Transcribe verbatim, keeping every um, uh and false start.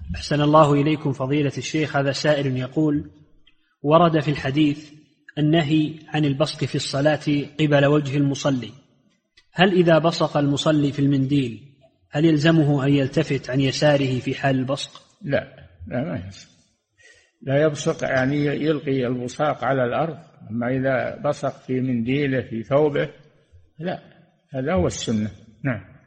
أحسن الله إليكم فضيلة الشيخ. هذا سائل يقول: ورد في الحديث النهي عن البصق في الصلاة قبل وجه المصلي، هل إذا بصق المصلي في المنديل هل يلزمه أن يلتفت عن يساره في حال البصق؟ لا لا ما يلزم، لا يبصق يعني يلقي البصاق على الأرض، أما إذا بصق في منديله في ثوبه لا، هذا هو السنة. نعم.